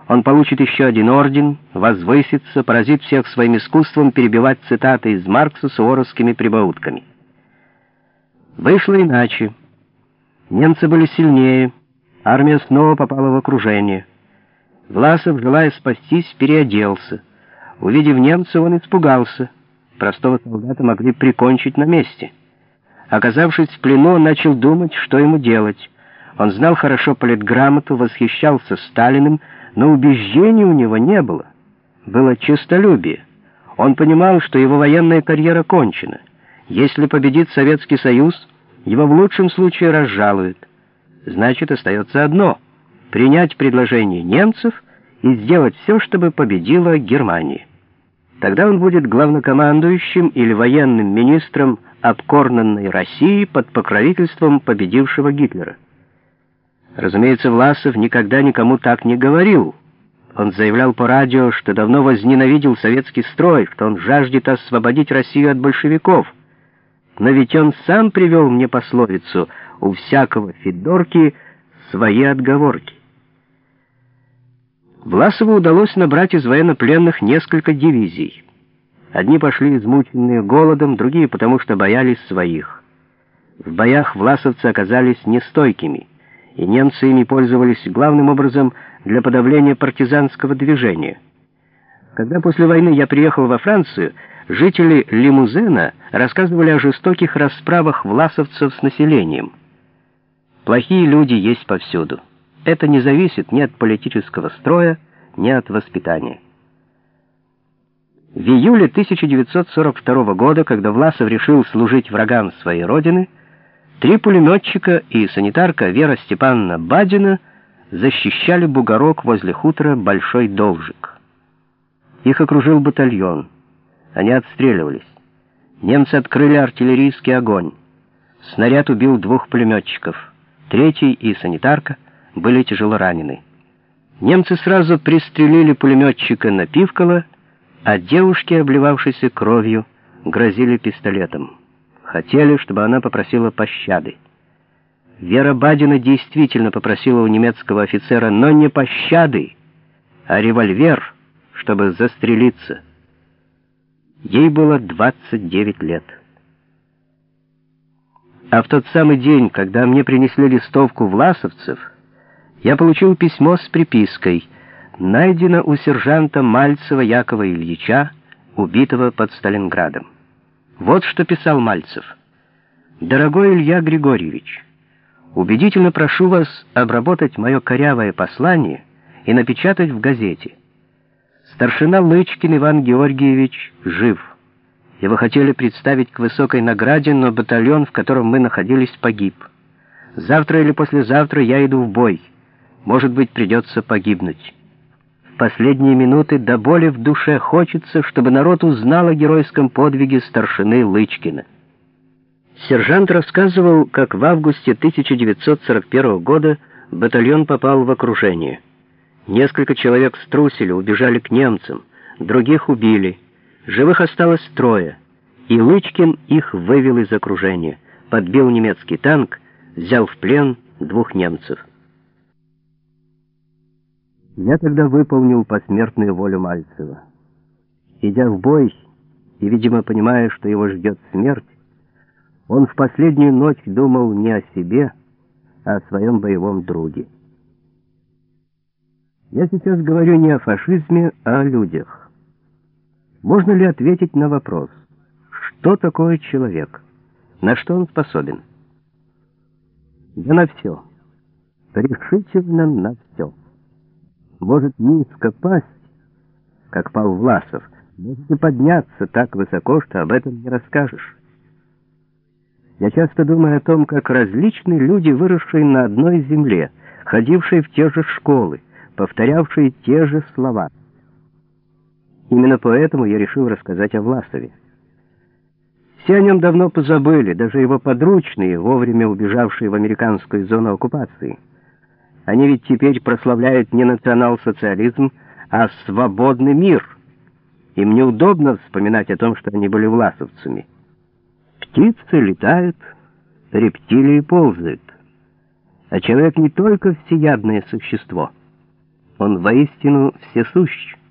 Он получит еще один орден, возвысится, поразит всех своим искусством перебивать цитаты из Маркса суворовскими прибаутками. Вышло иначе. Немцы были сильнее, армия снова попала в окружение. Власов, желая спастись, переоделся. Увидев немца, он испугался. Простого солдата могли прикончить на месте. Оказавшись в плену, он начал думать, что ему делать. Он знал хорошо политграмоту, восхищался Сталиным, но убеждений у него не было. Было честолюбие. Он понимал, что его военная карьера кончена. Если победит Советский Союз, его в лучшем случае разжалуют. Значит, остается одно — принять предложение немцев и сделать все, чтобы победила Германия. Тогда он будет главнокомандующим или военным министром обкорнанной России под покровительством победившего Гитлера. Разумеется, Власов никогда никому так не говорил. Он заявлял по радио, что давно возненавидел советский строй, что он жаждет освободить Россию от большевиков. Но ведь он сам привел мне пословицу: «У всякого федорки свои отговорки». Власову удалось набрать из военнопленных несколько дивизий. Одни пошли измученные голодом, другие потому что боялись своих. В боях власовцы оказались нестойкими, и немцы ими пользовались главным образом для подавления партизанского движения. Когда после войны я приехал во Францию, жители Лимузена рассказывали о жестоких расправах власовцев с населением. Плохие люди есть повсюду. Это не зависит ни от политического строя, ни от воспитания. В июле 1942 года, когда Власов решил служить врагам своей родины, 3 пулеметчика и санитарка Вера Степановна Бадина защищали бугорок возле хутора Большой Должик. Их окружил батальон. Они отстреливались. Немцы открыли артиллерийский огонь. Снаряд убил 2 пулеметчиков. 3-й и санитарка были тяжело ранены. Немцы сразу пристрелили пулеметчика Напивкова, а девушке, обливавшейся кровью, грозили пистолетом. Хотели, чтобы она попросила пощады. Вера Бадина действительно попросила у немецкого офицера, но не пощады, а револьвер, чтобы застрелиться. Ей было 29 лет. А в тот самый день, когда мне принесли листовку власовцев, я получил письмо с припиской: «Найдено у сержанта Мальцева Якова Ильича, убитого под Сталинградом». Вот что писал Мальцев: «Дорогой Илья Григорьевич, убедительно прошу вас обработать мое корявое послание и напечатать в газете. Старшина Лычкин Иван Георгиевич жив. Его хотели представить к высокой награде, но батальон, в котором мы находились, погиб. Завтра или послезавтра я иду в бой. Может быть, придется погибнуть. В последние минуты до боли в душе хочется, чтобы народ узнал о геройском подвиге старшины Лычкина». Сержант рассказывал, как в августе 1941 года батальон попал в окружение. Несколько человек струсили, убежали к немцам, других убили. Живых осталось 3, и Лычкин их вывел из окружения, подбил немецкий танк, взял в плен 2 немцев. Я тогда выполнил посмертную волю Мальцева. Идя в бой и, видимо, понимая, что его ждет смерть, он в последнюю ночь думал не о себе, а о своем боевом друге. Я сейчас говорю не о фашизме, а о людях. Можно ли ответить на вопрос, что такое человек, на что он способен? Да на все. Решительно на все. Может низко пасть, как пал Власов, может и подняться так высоко, что об этом не расскажешь. Я часто думаю о том, как различные люди, выросшие на одной земле, ходившие в те же школы, повторявшие те же слова. Именно поэтому я решил рассказать о Власове. Все о нем давно позабыли, даже его подручные, вовремя убежавшие в американскую зону оккупации. Они ведь теперь прославляют не национал-социализм, а свободный мир. Им неудобно вспоминать о том, что они были власовцами. Птицы летают, рептилии ползают. А человек не только всеядное существо. Он воистину всесущ.